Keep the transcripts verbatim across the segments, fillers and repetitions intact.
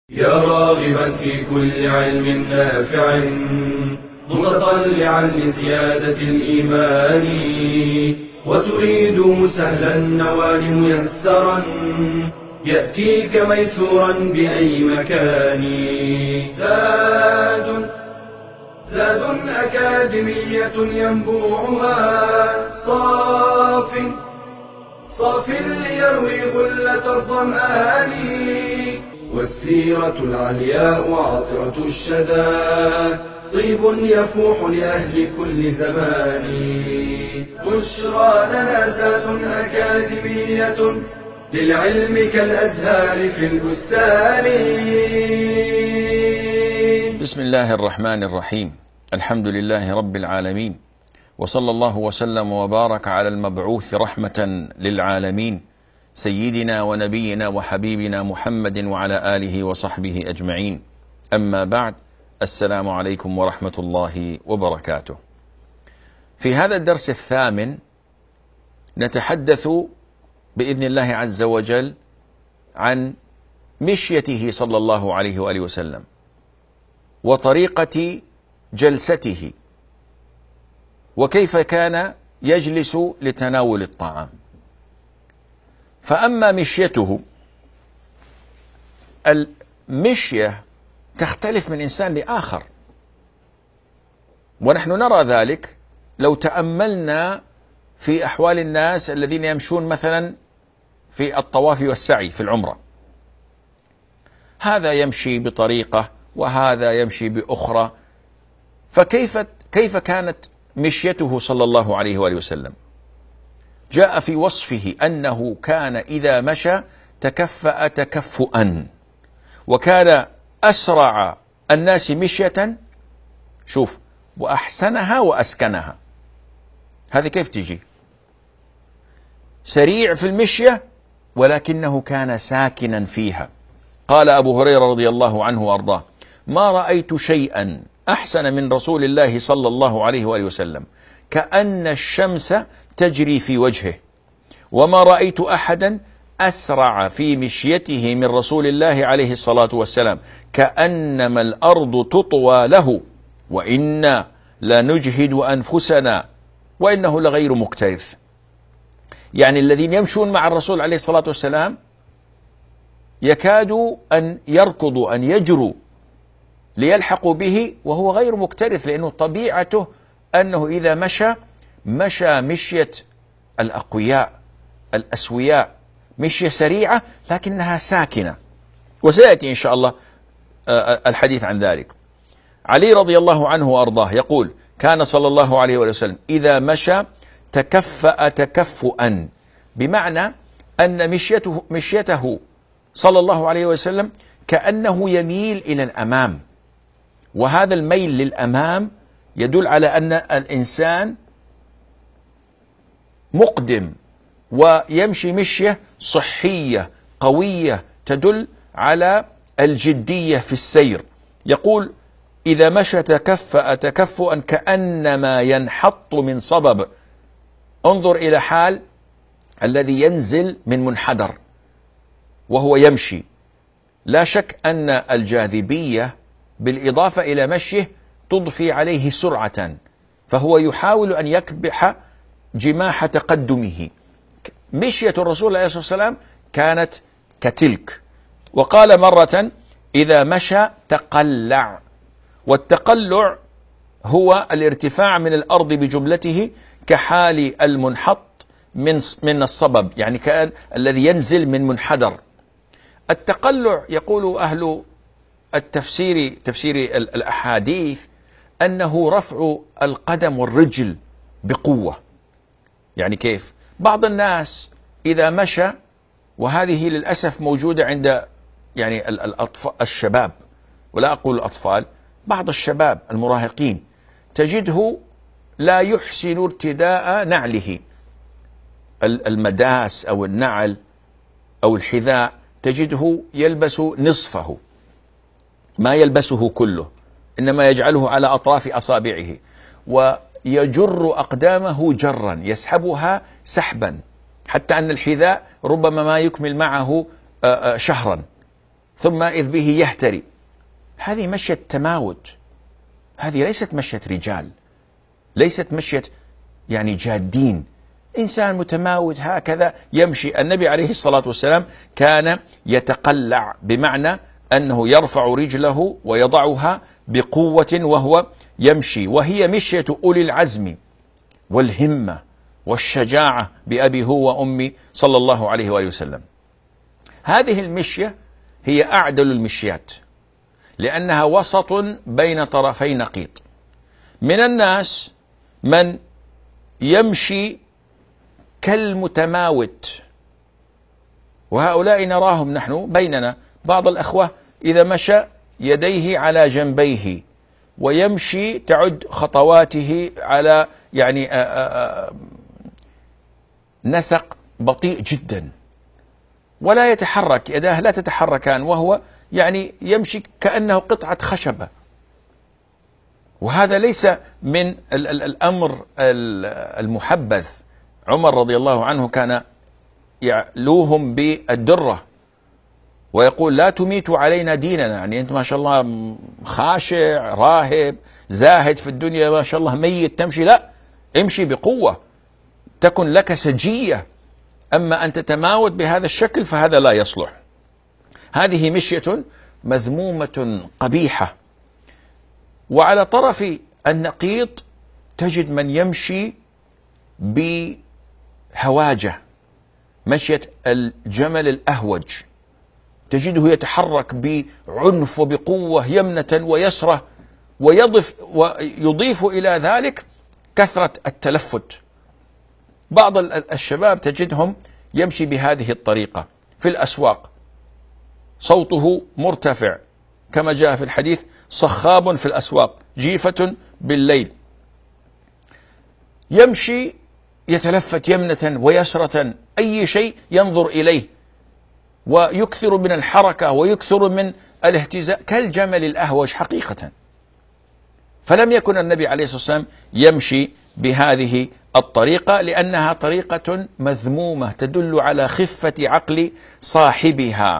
يا راغبا في كل علم نافع متطلعا لزيادة الإيمان وتريد سهلا النوال ميسرا يأتيك ميسورا بأي مكان. زاد زاد أكاديمية ينبوعها صاف صاف ليروي غلة الظمآن والسيرة العلياء عطرة الشدى طيب يفوح لأهل كل زمان. بشرى لنا زاد أكاديمية للعلم كالأزهار في البستان. بسم الله الرحمن الرحيم. الحمد لله رب العالمين، وصلى الله وسلم وبارك على المبعوث رحمة للعالمين سيدنا ونبينا وحبيبنا محمد وعلى آله وصحبه أجمعين. أما بعد، السلام عليكم ورحمة الله وبركاته. في هذا الدرس الثامن نتحدث بإذن الله عز وجل عن مشيته صلى الله عليه وآله وسلم وطريقة جلسته وكيف كان يجلس لتناول الطعام. فأما مشيته، المشية تختلف من إنسان لآخر، ونحن نرى ذلك لو تأملنا في أحوال الناس الذين يمشون مثلا في الطواف والسعي في العمرة. هذا يمشي بطريقة وهذا يمشي بأخرى، فكيف كيف كانت مشيته صلى الله عليه وآله وسلم؟ جاء في وصفه أنه كان إذا مشى تكفأ تكفؤا، وكان أسرع الناس مشية، شوف، وأحسنها وأسكنها. هذه كيف تجي؟ سريع في المشية ولكنه كان ساكنا فيها. قال أبو هريرة رضي الله عنه وأرضاه: ما رأيت شيئا أحسن من رسول الله صلى الله عليه وآله وسلم، كأن الشمس تجري في وجهه، وما رأيت أحدا أسرع في مشيته من رسول الله عليه الصلاة والسلام، كأنما الأرض تطوى له، وإنا لنجهد أنفسنا وإنه لغير مكترث. يعني الذين يمشون مع الرسول عليه الصلاة والسلام يكادوا أن يركضوا أن يجروا ليلحقوا به وهو غير مكترث، لأنه طبيعته أنه إذا مشى مشى مشية الأقوياء الأسوياء، مشية سريعة لكنها ساكنة، وسيأتي إن شاء الله الحديث عن ذلك. علي رضي الله عنه وأرضاه يقول: كان صلى الله عليه وسلم إذا مشى تكفأ تكفؤا، بمعنى أن مشيته, مشيته صلى الله عليه وسلم كأنه يميل إلى الأمام، وهذا الميل للأمام يدل على أن الإنسان مقدم ويمشي مشية صحية قوية تدل على الجدية في السير. يقول: إذا مشى تكفأ تكفؤا كأنما ينحط من صبب. انظر إلى حال الذي ينزل من منحدر وهو يمشي. لا شك أن الجاذبية بالإضافة إلى مشيه تضفي عليه سرعة، فهو يحاول أن يكبح جماح تقدمه. مشية الرسول عليه الصلاة والسلام كانت كتلك. وقال مرة: إذا مشى تقلع، والتقلع هو الارتفاع من الأرض بجملته كحال المنحط من من الصبب، يعني كان الذي ينزل من منحدر. التقلع يقول أهل التفسير تفسير الأحاديث أنه رفع القدم والرجل بقوة. يعني كيف؟ بعض الناس إذا مشى، وهذه للأسف موجودة عند يعني الأطفال الشباب، ولا أقول الأطفال، بعض الشباب المراهقين تجده لا يحسن ارتداء نعله، المداس أو النعل أو الحذاء، تجده يلبس نصفه، ما يلبسه كله، إنما يجعله على أطراف أصابعه، ويجر أقدامه جرا، يسحبها سحبا، حتى أن الحذاء ربما ما يكمل معه شهرا. ثم إذ به يهتري. هذه مشية تماوت، هذه ليست مشية رجال، ليست مشية يعني جادين. إنسان متماوت هكذا يمشي. النبي عليه الصلاة والسلام كان يتقلع، بمعنى أنه يرفع رجله ويضعها بقوة وهو يمشي، وهي مشية أولي العزم والهمة والشجاعة بأبي هو وأمي صلى الله عليه وآله وسلم. هذه المشية هي أعدل المشيات، لأنها وسط بين طرفي نقيض. من الناس من يمشي كالمتماوت، وهؤلاء نراهم نحن بيننا. بعض الأخوة إذا مشى يديه على جنبيه ويمشي تعد خطواته على يعني آآ آآ نسق بطيء جدا، ولا يتحرك، يداه لا تتحركان، وهو يعني يمشي كأنه قطعة خشبة. وهذا ليس من ال ال الأمر المحبذ. عمر رضي الله عنه كان يعلوهم بالدرة ويقول: لا تميتوا علينا ديننا. يعني أنت ما شاء الله خاشع راهب زاهد في الدنيا، ما شاء الله ميت تمشي، لا، امشي بقوة تكن لك سجية. أما أن تتماوت بهذا الشكل فهذا لا يصلح. هذه مشية مذمومة قبيحة. وعلى طرف النقيض تجد من يمشي بهواجة، مشية الجمل الأهوج، تجده يتحرك بعنف وبقوة يمنة ويسرة، ويضيف, ويضيف إلى ذلك كثرة التلفت. بعض الشباب تجدهم يمشي بهذه الطريقة في الأسواق، صوته مرتفع كما جاء في الحديث: صخاب في الأسواق جيفة بالليل. يمشي يتلفت يمنة ويسرة، أي شيء ينظر إليه، ويكثر من الحركة ويكثر من الاهتزاء كالجمل الأهوج حقيقة. فلم يكن النبي عليه الصلاة والسلام يمشي بهذه الطريقة، لأنها طريقة مذمومة تدل على خفة عقل صاحبها.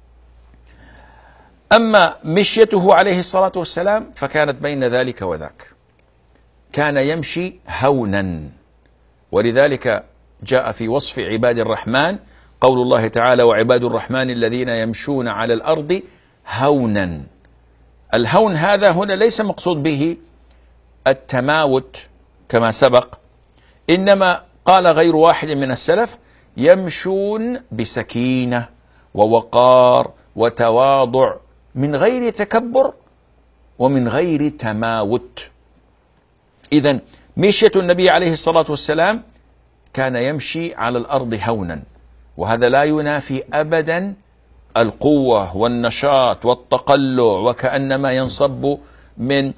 أما مشيته عليه الصلاة والسلام فكانت بين ذلك وذاك، كان يمشي هونا. ولذلك جاء في وصف عباد الرحمن قول الله تعالى: وعباد الرحمن الذين يمشون على الأرض هونا. الهون هذا هنا ليس مقصود به التماوت كما سبق، إنما قال غير واحد من السلف: يمشون بسكينة ووقار وتواضع، من غير تكبر ومن غير تماوت. إذن مشية النبي عليه الصلاة والسلام كان يمشي على الأرض هونا، وهذا لا ينافي أبدا القوة والنشاط والتقلع، وكأنما ينصب من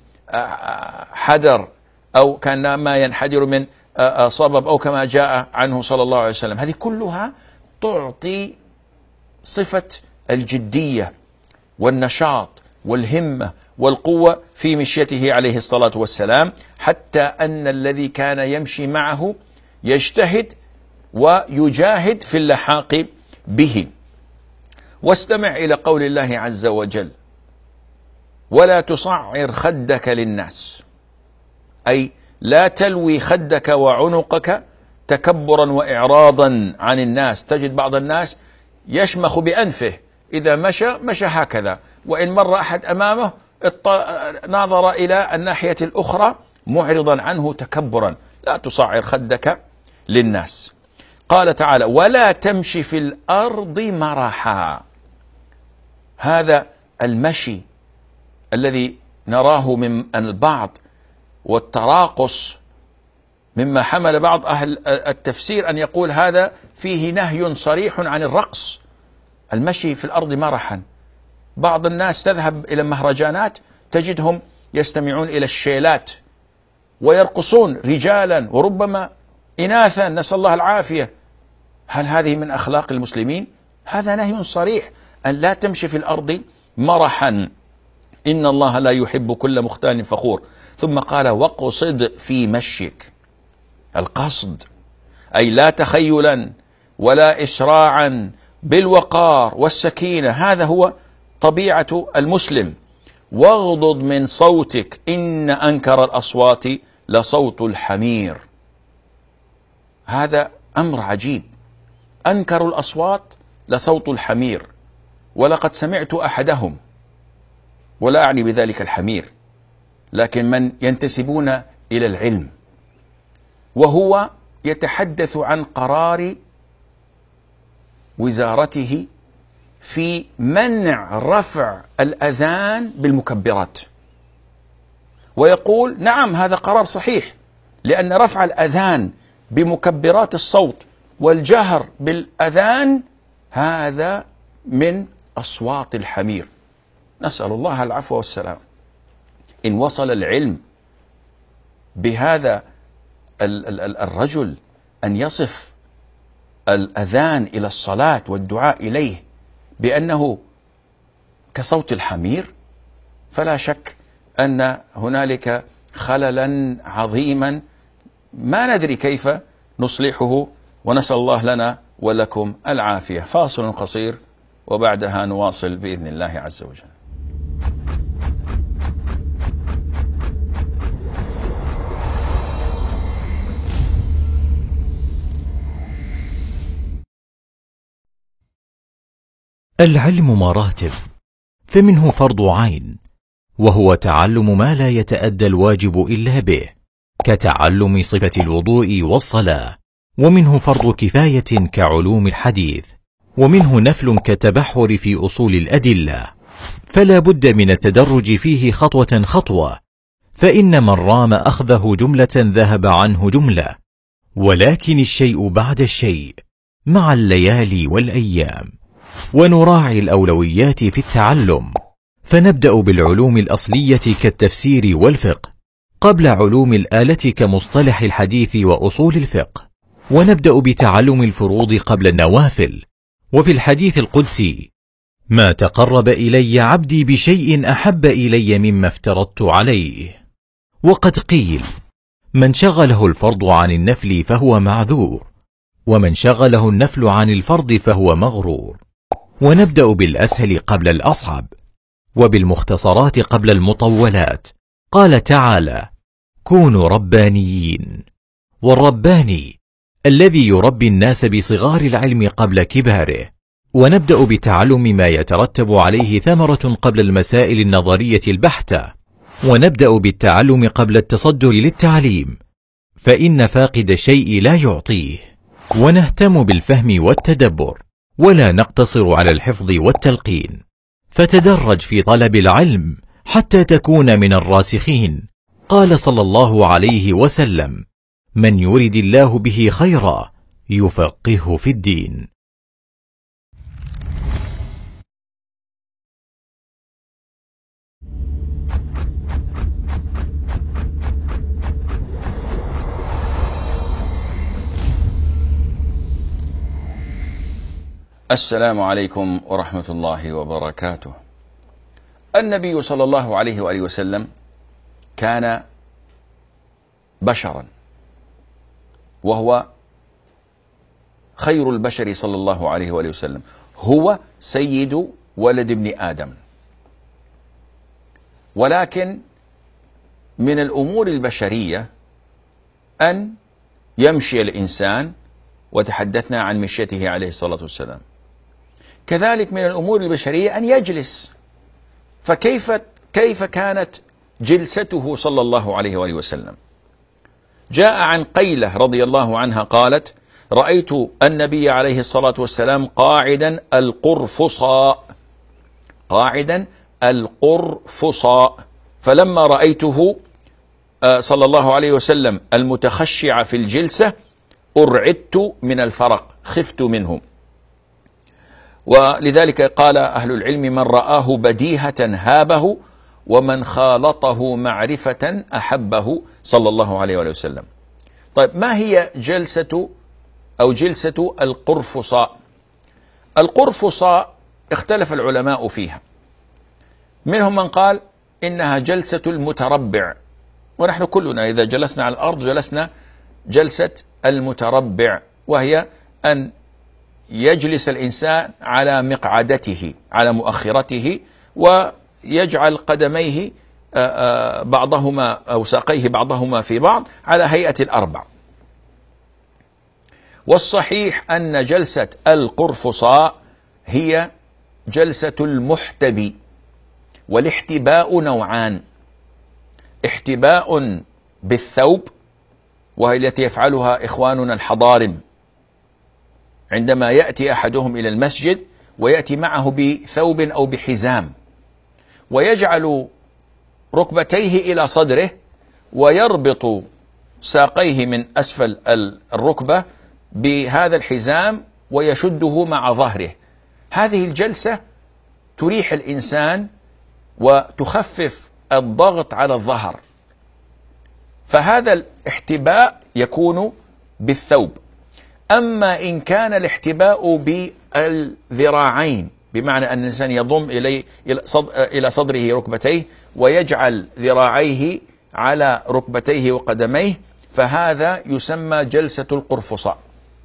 حدر أو كأنما ينحدر من صبب، أو كما جاء عنه صلى الله عليه وسلم. هذه كلها تعطي صفة الجدية والنشاط والهمة والقوة في مشيته عليه الصلاة والسلام، حتى أن الذي كان يمشي معه يجتهد ويجاهد في اللحاق به. واستمع إلى قول الله عز وجل: ولا تصعر خدك للناس، أي لا تلوي خدك وعنقك تكبرا وإعراضا عن الناس. تجد بعض الناس يشمخ بأنفه، إذا مشى مشى هكذا، وإن مر أحد أمامه ناظر إلى الناحية الأخرى معرضا عنه تكبرا. لا تصعر خدك للناس. قال تعالى: ولا تمشي في الأرض مرحا. هذا المشي الذي نراه من البعض والتراقص، مما حمل بعض أهل التفسير أن يقول هذا فيه نهي صريح عن الرقص، المشي في الأرض مرحا. بعض الناس تذهب إلى المهرجانات تجدهم يستمعون إلى الشيلات ويرقصون رجالا وربما إناثا، نسأل الله العافية. هل هذه من أخلاق المسلمين؟ هذا نهي صريح أن لا تمشي في الأرض مرحا، إن الله لا يحب كل مختال فخور. ثم قال: واقصد في مشيك. القصد أي لا تخيلا ولا إسراعا، بالوقار والسكينة. هذا هو طبيعة المسلم. واغضض من صوتك إن أنكر الأصوات لصوت الحمير. هذا أمر عجيب، أنكر الأصوات لصوت الحمير. ولقد سمعت أحدهم، ولا أعني بذلك الحمير، لكن من ينتسبون إلى العلم، وهو يتحدث عن قرار وزارته في منع رفع الأذان بالمكبرات، ويقول نعم هذا قرار صحيح، لأن رفع الأذان بمكبرات الصوت والجهر بالأذان هذا من أصوات الحمير. نسأل الله العفو والسلام. إن وصل العلم بهذا الرجل أن يصف الأذان إلى الصلاة والدعاء إليه بأنه كصوت الحمير، فلا شك أن هنالك خللا عظيما ما ندري كيف نصلحه، ونسأل الله لنا ولكم العافية. فاصل قصير وبعدها نواصل بإذن الله عز وجل. العلم مراتب، فمنه فرض عين، وهو تعلم ما لا يتأدى الواجب إلا به، كتعلم صفة الوضوء والصلاة. ومنه فرض كفاية كعلوم الحديث، ومنه نفل كالتبحر في أصول الأدلة. فلا بد من التدرج فيه خطوة خطوة، فإن من رام أخذه جملة ذهب عنه جملة، ولكن الشيء بعد الشيء مع الليالي والأيام. ونراعي الأولويات في التعلم، فنبدأ بالعلوم الأصلية كالتفسير والفقه قبل علوم الآلة كمصطلح الحديث وأصول الفقه، ونبدأ بتعلم الفروض قبل النوافل. وفي الحديث القدسي: ما تقرب إلي عبدي بشيء أحب إلي مما افترضت عليه. وقد قيل: من شغله الفرض عن النفل فهو معذور، ومن شغله النفل عن الفرض فهو مغرور. ونبدأ بالأسهل قبل الأصعب، وبالمختصرات قبل المطولات. قال تعالى: كونوا ربانيين. والرباني الذي يربي الناس بصغار العلم قبل كباره. ونبدأ بتعلم ما يترتب عليه ثمرة قبل المسائل النظرية البحتة. ونبدأ بالتعلم قبل التصدر للتعليم، فإن فاقد الشيء لا يعطيه. ونهتم بالفهم والتدبر، ولا نقتصر على الحفظ والتلقين. فتدرج في طلب العلم حتى تكون من الراسخين. قال صلى الله عليه وسلم: من يرد الله به خيرا يفقهه في الدين. السلام عليكم ورحمة الله وبركاته. النبي صلى الله عليه وآله وسلم كان بشرا، وهو خير البشر صلى الله عليه وآله وسلم، هو سيد ولد ابن آدم. ولكن من الأمور البشرية أن يمشي الإنسان، وتحدثنا عن مشيته عليه الصلاة والسلام. كذلك من الأمور البشرية أن يجلس. فكيف كيف كانت جلسته صلى الله عليه وآله وسلم؟ جاء عن قيلة رضي الله عنها قالت: رأيت النبي عليه الصلاة والسلام قاعدا القرفصاء، قاعدا القرفصاء، فلما رأيته صلى الله عليه وسلم المتخشع في الجلسة أرعدت من الفرق، خفت منه. ولذلك قال أهل العلم: من رآه بديهة هابه، ومن خالطه معرفة أحبه، صلى الله عليه وآله وسلم. طيب، ما هي جلسة أو جلسة القرفصاء؟ القرفصاء اختلف العلماء فيها. منهم من قال إنها جلسة المتربع، ونحن كلنا إذا جلسنا على الأرض جلسنا جلسة المتربع، وهي أن يجلس الإنسان على مقعدته على مؤخرته ويجعل قدميه بعضهما أو ساقيه بعضهما في بعض على هيئة الأربع. والصحيح أن جلسة القرفصاء هي جلسة المحتبي. والاحتباء نوعان: احتباء بالثوب، وهي التي يفعلها إخواننا الحضارم عندما يأتي أحدهم إلى المسجد ويأتي معه بثوب أو بحزام، ويجعل ركبتيه إلى صدره ويربط ساقيه من أسفل الركبة بهذا الحزام ويشده مع ظهره. هذه الجلسة تريح الإنسان وتخفف الضغط على الظهر، فهذا الاحتباء يكون بالثوب. أما إن كان الاحتباء بالذراعين، بمعنى أن الإنسان يضم إلي إلى صدره ركبتيه ويجعل ذراعيه على ركبتيه وقدميه، فهذا يسمى جلسة القرفصاء،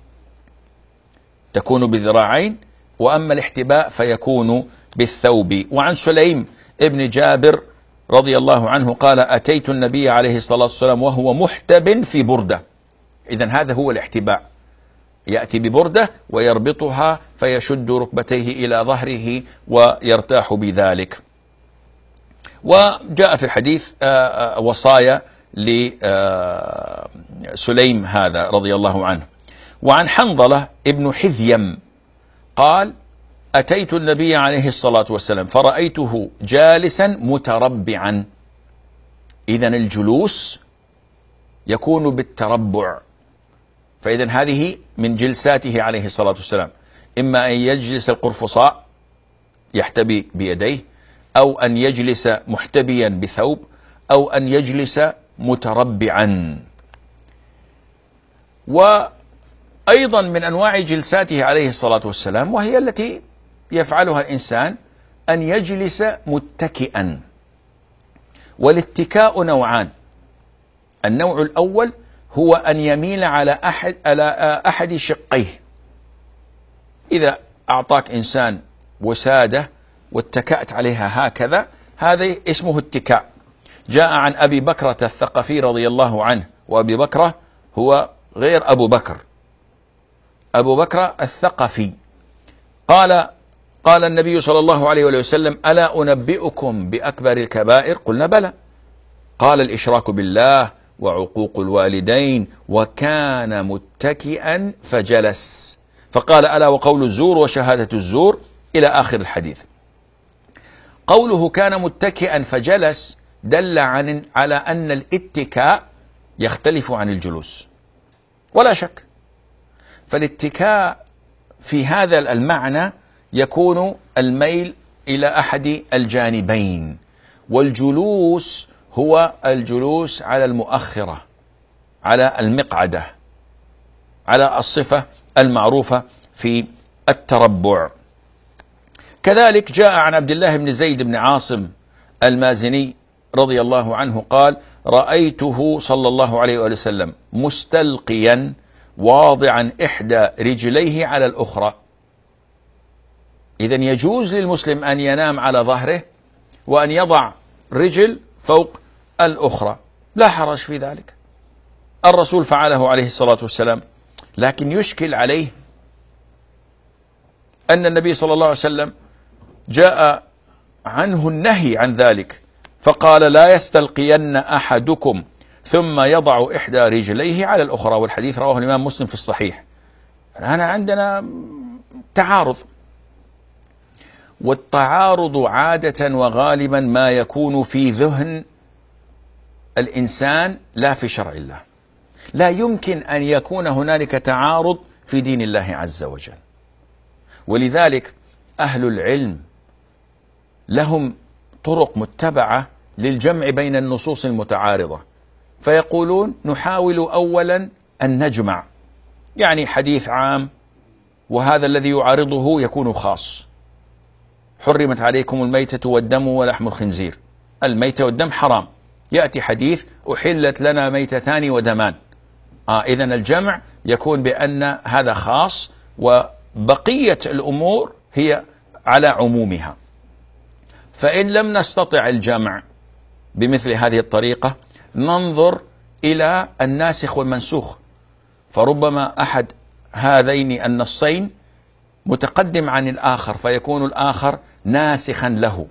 تكون بالذراعين. وأما الاحتباء فيكون بالثوب. وعن سليم ابن جابر رضي الله عنه قال: أتيت النبي عليه الصلاة والسلام وهو محتب في بردة. إذن هذا هو الاحتباء، يأتي ببردة ويربطها فيشد ركبتيه إلى ظهره ويرتاح بذلك. وجاء في الحديث وصايا لسليم هذا رضي الله عنه. وعن حنظلة ابن حذيم قال: أتيت النبي عليه الصلاة والسلام فرأيته جالسا متربعا. إذن الجلوس يكون بالتربع، فإذن هذه من جلساته عليه الصلاة والسلام، إما أن يجلس القرفصاء يحتبي بيديه، أو أن يجلس محتبيا بثوب، أو أن يجلس متربعا. وأيضا من أنواع جلساته عليه الصلاة والسلام، وهي التي يفعلها الإنسان، أن يجلس متكئا. والاتكاء نوعان: النوع الأول هو أن يميل على أحد على أحد شقيه. إذا أعطاك إنسان وسادة واتكأت عليها هكذا، هذا اسمه اتكاء. جاء عن أبي بكرة الثقفي رضي الله عنه، وأبي بكرة هو غير أبو بكر، أبو بكر الثقفي، قال قال النبي صلى الله عليه وسلم: ألا أنبئكم بأكبر الكبائر؟ قلنا بلى. قال: الإشراك بالله وعقوق الوالدين. وكان متكئا فجلس، فقال: ألا وقول الزور وشهادة الزور، إلى آخر الحديث. قوله كان متكئا فجلس دل عن على أن الاتكاء يختلف عن الجلوس ولا شك. فالاتكاء في هذا المعنى يكون الميل إلى أحد الجانبين، والجلوس هو الجلوس على المؤخرة، على المقعدة، على الصفة المعروفة في التربع. كذلك جاء عن عبد الله بن زيد بن عاصم المازني رضي الله عنه قال: رأيته صلى الله عليه وسلم مستلقيا واضعا إحدى رجليه على الأخرى. إذن يجوز للمسلم أن ينام على ظهره وأن يضع رجل فوق الأخرى، لا حرج في ذلك. الرسول فعله عليه الصلاة والسلام، لكن يشكل عليه أن النبي صلى الله عليه وسلم جاء عنه النهي عن ذلك، فقال: لا يستلقين أحدكم ثم يضع إحدى رجليه على الأخرى. والحديث رواه الإمام مسلم في الصحيح. الآن عندنا تعارض، والتعارض عادة وغالبا ما يكون في ذهن الإنسان لا في شرع الله. لا يمكن أن يكون هنالك تعارض في دين الله عز وجل. ولذلك أهل العلم لهم طرق متبعة للجمع بين النصوص المتعارضة، فيقولون: نحاول أولا أن نجمع، يعني حديث عام وهذا الذي يعارضه يكون خاص. حرمت عليكم الميتة والدم ولحم الخنزير، الميتة والدم حرام، يأتي حديث: أحلت لنا ميتتان ودمان. آه إذن الجمع يكون بأن هذا خاص، بقية الأمور هي على عمومها. فإن لم نستطع الجمع بمثل هذه الطريقة ننظر إلى الناسخ والمنسوخ، فربما أحد هذين النصين متقدم عن الآخر فيكون الآخر ناسخا له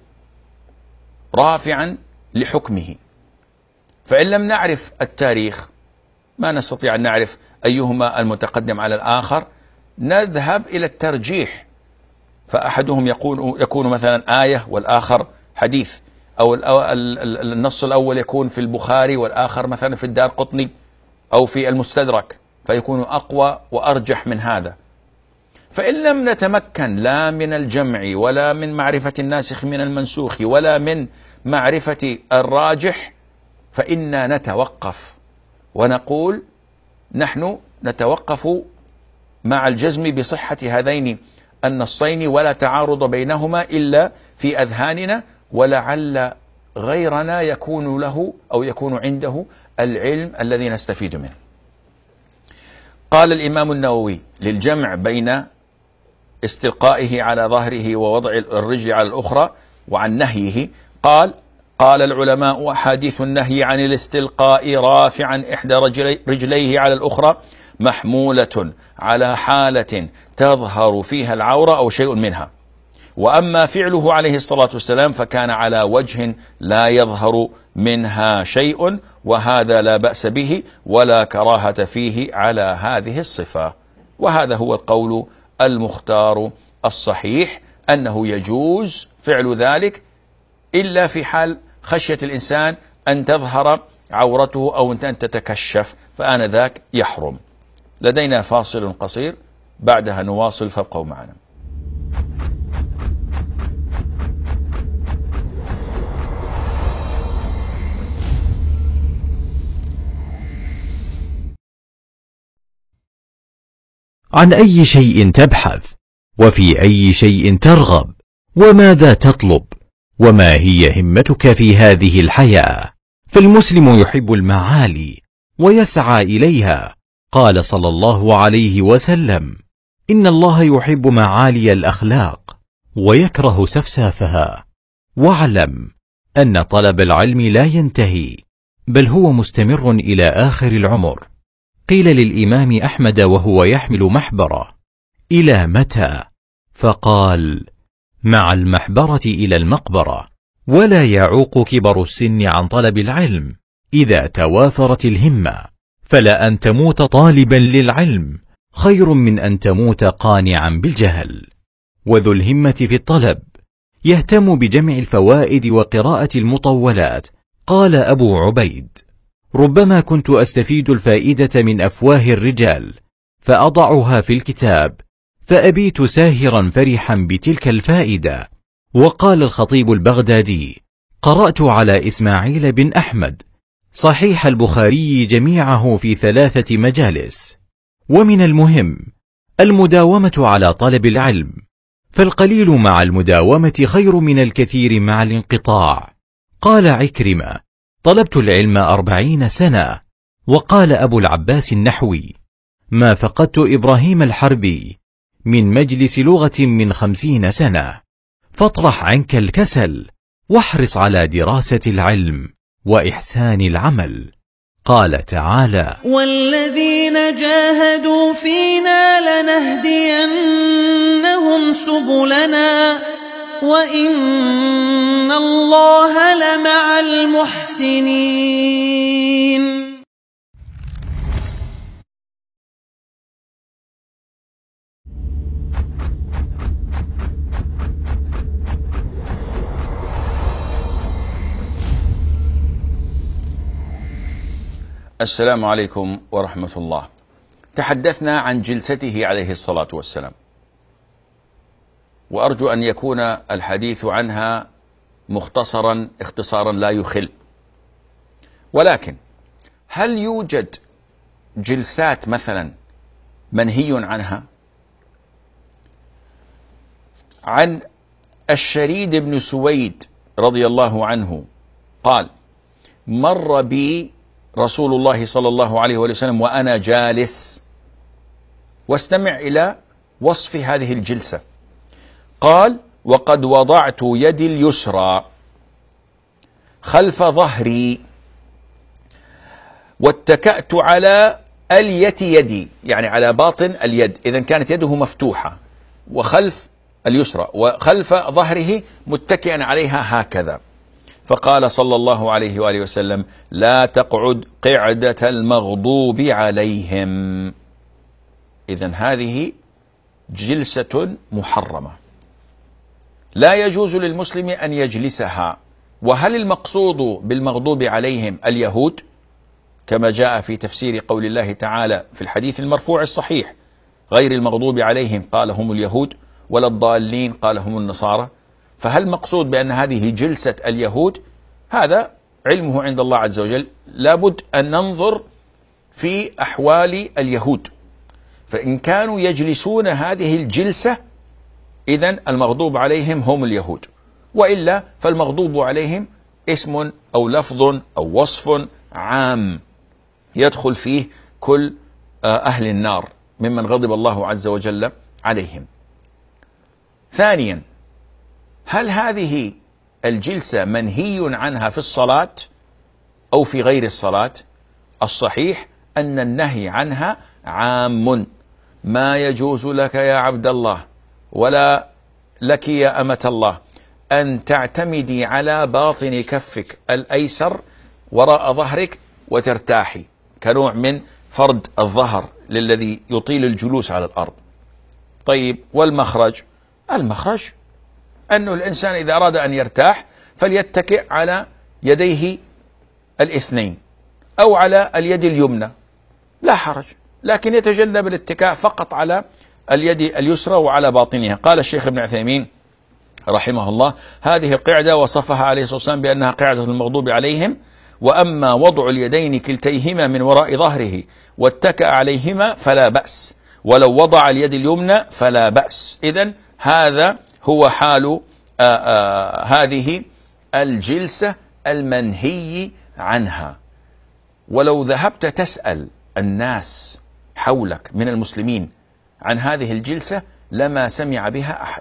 رافعا لحكمه. فإن لم نعرف التاريخ ما نستطيع أن نعرف أيهما المتقدم على الآخر، نذهب إلى الترجيح، فأحدهم يكون يكون مثلا آية والآخر حديث، أو النص الأول يكون في البخاري والآخر مثلا في الدارقطني أو في المستدرك، فيكون أقوى وأرجح من هذا. فإن لم نتمكن لا من الجمع ولا من معرفة الناسخ من المنسوخ ولا من معرفة الراجح، فإنا نتوقف ونقول نحن نتوقف مع الجزم بصحة هذين النصين ولا تعارض بينهما إلا في أذهاننا، ولعل غيرنا يكون له أو يكون عنده العلم الذي نستفيد منه. قال الإمام النووي للجمع بين استلقائه على ظهره ووضع الرجل على الأخرى وعن نهيه، قال قال العلماء: أحاديث النهي عن الاستلقاء رافعا إحدى رجليه على الأخرى محمولة على حالة تظهر فيها العورة أو شيء منها، وأما فعله عليه الصلاة والسلام فكان على وجه لا يظهر منها شيء، وهذا لا بأس به ولا كراهة فيه على هذه الصفة. وهذا هو القول المختار الصحيح، أنه يجوز فعل ذلك إلا في حال خشية الإنسان أن تظهر عورته أو أن تتكشف، فآنذاك يحرم. لدينا فاصل قصير بعدها نواصل، فابقوا معنا. عن أي شيء تبحث، وفي أي شيء ترغب، وماذا تطلب، وما هي همتك في هذه الحياة؟ فالمسلم يحب المعالي ويسعى إليها. قال صلى الله عليه وسلم: إن الله يحب معالي الأخلاق ويكره سفسافها. واعلم أن طلب العلم لا ينتهي، بل هو مستمر إلى آخر العمر. قيل للإمام أحمد وهو يحمل محبرة: إلى متى؟ فقال: مع المحبرة إلى المقبرة. ولا يعوق كبر السن عن طلب العلم إذا توافرت الهمة، فلا أن تموت طالبا للعلم خير من أن تموت قانعا بالجهل. وذو الهمة في الطلب يهتم بجمع الفوائد وقراءة المطولات. قال أبو عبيد: ربما كنت أستفيد الفائدة من أفواه الرجال فأضعها في الكتاب، فأبيت ساهرا فرحا بتلك الفائدة. وقال الخطيب البغدادي: قرأت على إسماعيل بن أحمد صحيح البخاري جميعه في ثلاثة مجالس. ومن المهم المداومة على طلب العلم، فالقليل مع المداومة خير من الكثير مع الانقطاع. قال عكرمة: طلبت العلم أربعين سنة. وقال أبو العباس النحوي: ما فقدت إبراهيم الحربي من مجلس لغة من خمسين سنة. فاطرح عنك الكسل واحرص على دراسة العلم وإحسان العمل. قال تعالى: والذين جاهدوا فينا لنهدينهم سبلنا وإن الله لمع المحسنين. السلام عليكم ورحمة الله. تحدثنا عن جلسته عليه الصلاة والسلام، وأرجو أن يكون الحديث عنها مختصرا اختصارا لا يخل. ولكن هل يوجد جلسات مثلا منهي عنها؟ عن الشريد بن سويد رضي الله عنه قال: مر بي رسول الله صلى الله عليه وسلم وأنا جالس، واستمع إلى وصف هذه الجلسة. قال: وقد وضعت يدي اليسرى خلف ظهري واتكأت على الية يدي، يعني على باطن اليد، إذن كانت يده مفتوحة، وخلف اليسرى وخلف ظهره متكئا عليها هكذا. فقال صلى الله عليه وآله وسلم: لا تقعد قعدة المغضوب عليهم. إذن هذه جلسة محرمة لا يجوز للمسلم أن يجلسها. وهل المقصود بالمغضوب عليهم اليهود كما جاء في تفسير قول الله تعالى في الحديث المرفوع الصحيح: غير المغضوب عليهم قال هم اليهود، ولا الضالين قال هم النصارى؟ فهل مقصود بأن هذه جلسة اليهود؟ هذا علمه عند الله عز وجل، لابد أن ننظر في أحوال اليهود، فإن كانوا يجلسون هذه الجلسة إذن المغضوب عليهم هم اليهود، وإلا فالمغضوب عليهم اسم أو لفظ أو وصف عام يدخل فيه كل أهل النار ممن غضب الله عز وجل عليهم. ثانيا، هل هذه الجلسة منهي عنها في الصلاة أو في غير الصلاة؟ الصحيح أن النهي عنها عام، ما يجوز لك يا عبد الله ولا لك يا أمة الله أن تعتمدي على باطن كفك الأيسر وراء ظهرك وترتاحي، كنوع من فرد الظهر للذي يطيل الجلوس على الأرض. طيب، والمخرج؟ المخرج أنه الإنسان إذا أراد أن يرتاح فليتكئ على يديه الاثنين أو على اليد اليمنى، لا حرج، لكن يتجنب الاتكاء فقط على اليد اليسرى وعلى باطنها. قال الشيخ ابن عثيمين رحمه الله: هذه القعدة وصفها عليه الصلاة والسلام بأنها قعدة المغضوب عليهم، وأما وضع اليدين كلتيهما من وراء ظهره واتكأ عليهما فلا بأس، ولو وضع اليد اليمنى فلا بأس. إذن هذا هو حال آآ آآ هذه الجلسة المنهي عنها. ولو ذهبت تسأل الناس حولك من المسلمين عن هذه الجلسة لما سمع بها أحد،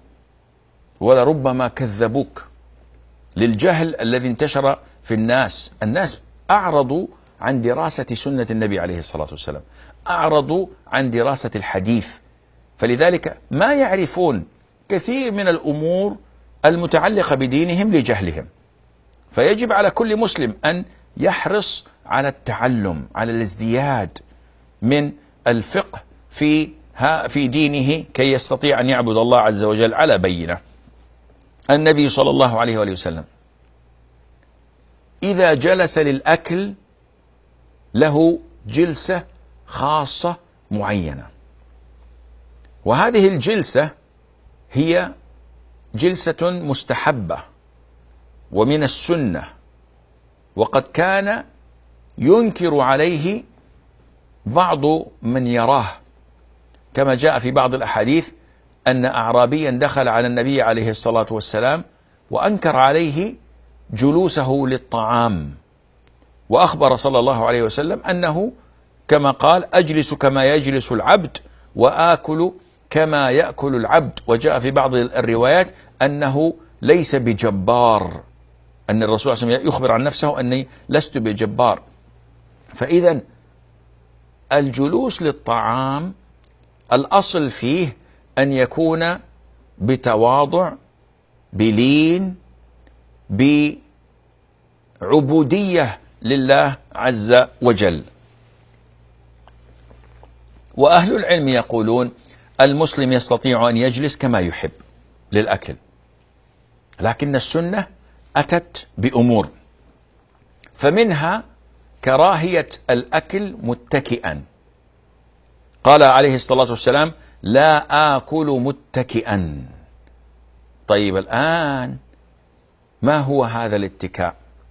ولربما كذبوك للجهل الذي انتشر في الناس. الناس أعرضوا عن دراسة سنة النبي عليه الصلاة والسلام، أعرضوا عن دراسة الحديث، فلذلك ما يعرفون كثير من الأمور المتعلقة بدينهم لجهلهم. فيجب على كل مسلم أن يحرص على التعلم، على الازدياد من الفقه في في دينه كي يستطيع أن يعبد الله عز وجل على بينة. النبي صلى الله عليه وآله وسلم إذا جلس للأكل له جلسة خاصة معينة، وهذه الجلسة هي جلسة مستحبة ومن السنة، وقد كان ينكر عليه بعض من يراه، كما جاء في بعض الأحاديث أن أعرابيا دخل على النبي عليه الصلاة والسلام وأنكر عليه جلوسه للطعام، وأخبر صلى الله عليه وسلم أنه كما قال: أجلس كما يجلس العبد وآكل كما يأكل العبد. وجاء في بعض الروايات أنه ليس بجبار، أن الرسول صلى الله عليه وسلم يخبر عن نفسه أني لست بجبار. فإذا الجلوس للطعام الأصل فيه أن يكون بتواضع، بلين، بعبودية لله عز وجل. وأهل العلم يقولون المسلم يستطيع أن يجلس كما يحب للأكل، لكن السنة أتت بأمور، فمنها كراهية الأكل متكئا. قال عليه الصلاة والسلام: لا آكل متكئا. طيب، الآن ما هو هذا الاتكاء؟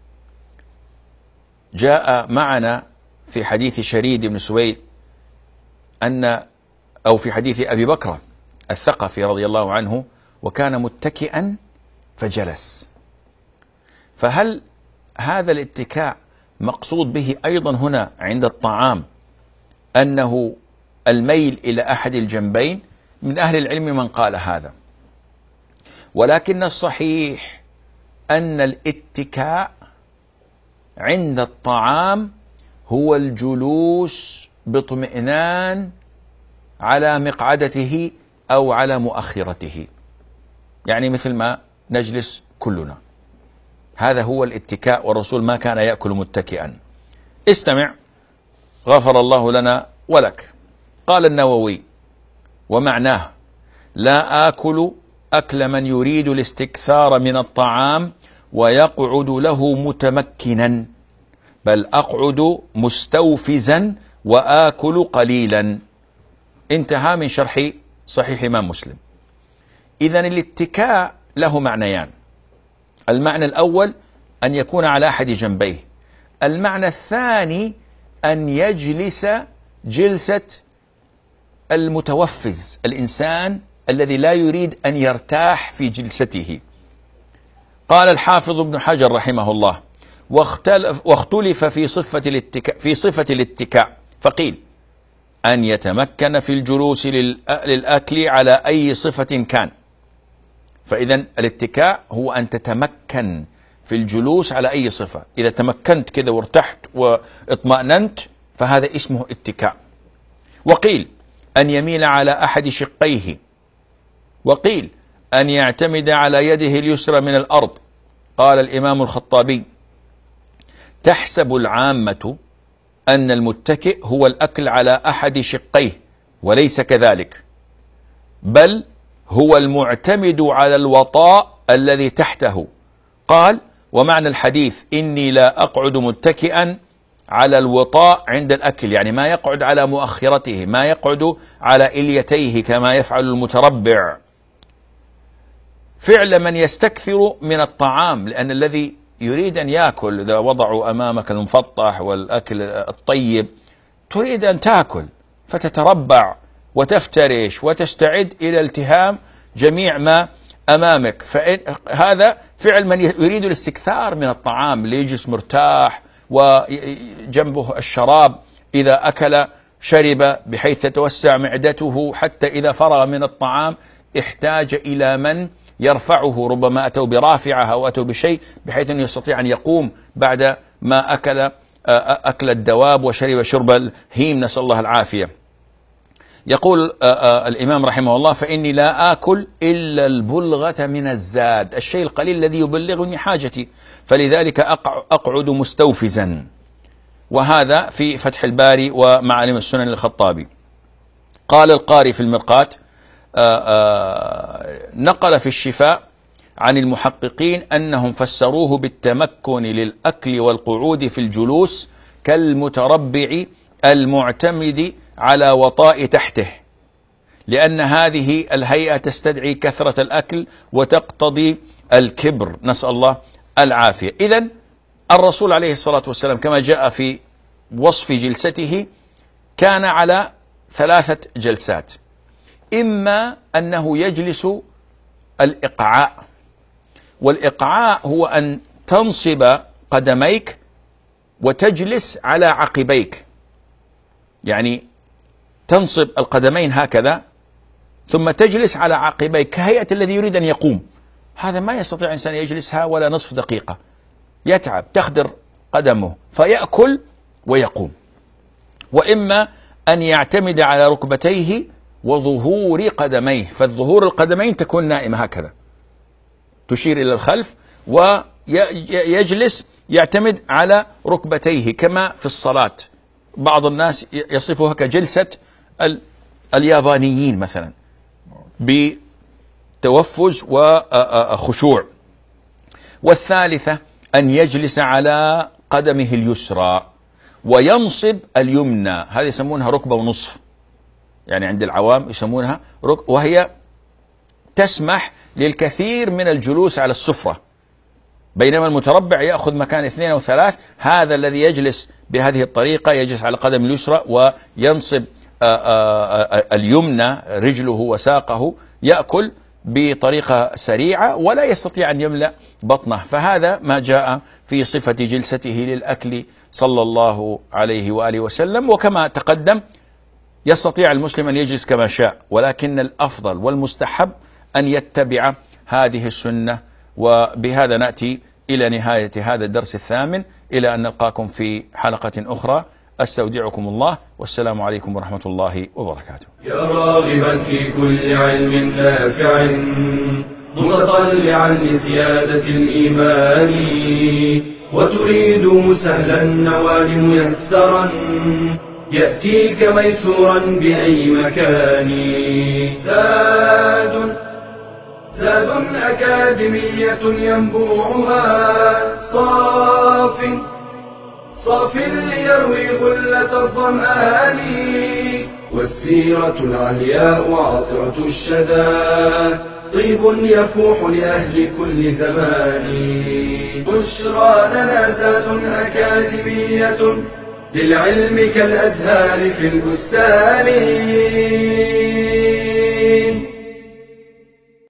جاء معنا في حديث شريد بن سويد أن أو في حديث أبي بكر الثقفي رضي الله عنه، وكان متكئا فجلس. فهل هذا الاتكاء مقصود به أيضا هنا عند الطعام أنه الميل إلى أحد الجنبين، من أهل العلم من قال هذا، ولكن الصحيح أن الاتكاء عند الطعام هو الجلوس باطمئنان على مقعدته أو على مؤخرته، يعني مثل ما نجلس كلنا، هذا هو الاتكاء، والرسول ما كان يأكل متكئا. استمع غفر الله لنا ولك. قال النووي: ومعناه لا آكل أكل من يريد الاستكثار من الطعام ويقعد له متمكنا، بل أقعد مستوفزا وآكل قليلا. انتهى من شرح صحيح إمام مسلم. إذن الاتكاء له معنيان: المعنى الأول أن يكون على أحد جنبيه، المعنى الثاني أن يجلس جلسة المتوفز، الإنسان الذي لا يريد أن يرتاح في جلسته. قال الحافظ ابن حجر رحمه الله: واختلف, واختلف في صفة الاتكاء في صفة الاتكاء فقيل أن يتمكن في الجلوس للأكل على أي صفة كان. فإذا الاتكاء هو أن تتمكن في الجلوس على أي صفة، إذا تمكنت كذا وارتحت واطمأننت فهذا اسمه اتكاء. وقيل أن يميل على أحد شقيه، وقيل أن يعتمد على يده اليسرى من الأرض. قال الإمام الخطابي: تحسب العامة أن المتكئ هو الأكل على أحد شقيه، وليس كذلك، بل هو المعتمد على الوطاء الذي تحته. قال: ومعنى الحديث إني لا أقعد متكئا على الوطاء عند الأكل، يعني ما يقعد على مؤخرته، ما يقعد على إليتيه كما يفعل المتربع، فعل من يستكثر من الطعام، لأن الذي يريد أن يأكل إذا وضعوا أمامك المفطح والأكل الطيب تريد أن تأكل فتتربع وتفترش وتستعد إلى التهام جميع ما أمامك. فهذا فعل من يريد الاستكثار من الطعام، ليجلس مرتاح وجنبه الشراب إذا أكل شرب بحيث تتوسع معدته، حتى إذا فرغ من الطعام احتاج إلى من يرفعه، ربما أتوا برافعة أو أتوا بشيء بحيث أنه يستطيع أن يقوم بعد ما أكل أكل الدواب وشرب شرب الهيم، نسأل الله العافية. يقول الإمام رحمه الله: فإني لا آكل إلا البلغة من الزاد، الشيء القليل الذي يبلغني حاجتي، فلذلك أقعد مستوفزا. وهذا في فتح الباري ومعالم السنن للخطابي. قال القاري في المرقاة: نقل في الشفاء عن المحققين أنهم فسروه بالتمكن للأكل والقعود في الجلوس كالمتربع المعتمد على وطاء تحته، لأن هذه الهيئة تستدعي كثرة الأكل وتقتضي الكبر، نسأل الله العافية. إذن الرسول عليه الصلاة والسلام كما جاء في وصف جلسته كان على ثلاثة جلسات: إما أنه يجلس الإقعاء، والإقعاء هو أن تنصب قدميك وتجلس على عقبيك، يعني تنصب القدمين هكذا ثم تجلس على عقبيك كهيئة الذي يريد أن يقوم. هذا ما يستطيع إنسان يجلسها ولا نصف دقيقة، يتعب، تخدر قدمه فيأكل ويقوم. وإما أن يعتمد على ركبتيه وظهور قدميه، فالظهور القدمين تكون نائمة هكذا تشير إلى الخلف، ويجلس يعتمد على ركبتيه كما في الصلاة. بعض الناس يصفها كجلسة اليابانيين مثلا بتوفز وخشوع. والثالثة أن يجلس على قدمه اليسرى وينصب اليمنى، هذه يسمونها ركبة ونصف، يعني عند العوام يسمونها رك... وهي تسمح للكثير من الجلوس على السفرة، بينما المتربع يأخذ مكان اثنين أو ثلاث. هذا الذي يجلس بهذه الطريقة يجلس على قدم اليسرى وينصب اليمنى رجله وساقه، يأكل بطريقة سريعة ولا يستطيع أن يملأ بطنه. فهذا ما جاء في صفة جلسته للأكل صلى الله عليه وآله وسلم. وكما تقدم يستطيع المسلم أن يجلس كما شاء، ولكن الأفضل والمستحب أن يتبع هذه السنة. وبهذا نأتي إلى نهاية هذا الدرس الثامن، إلى أن نلقاكم في حلقة أخرى. أستودعكم الله، والسلام عليكم ورحمة الله وبركاته. يا راغبا في كل علم نافع متطلعا لزيادة الإيمان، وتريد سهلا النوال ميسرا يأتيك ميسورا بأي مكان. زاد زاد أكاديمية ينبوعها صاف صاف ليروي غلة الظمآن، والسيرة العلياء عطرة الشدى طيب يفوح لأهل كل زمان. بشرى لنا زاد أكاديمية للعلم كالأزهار في البستان.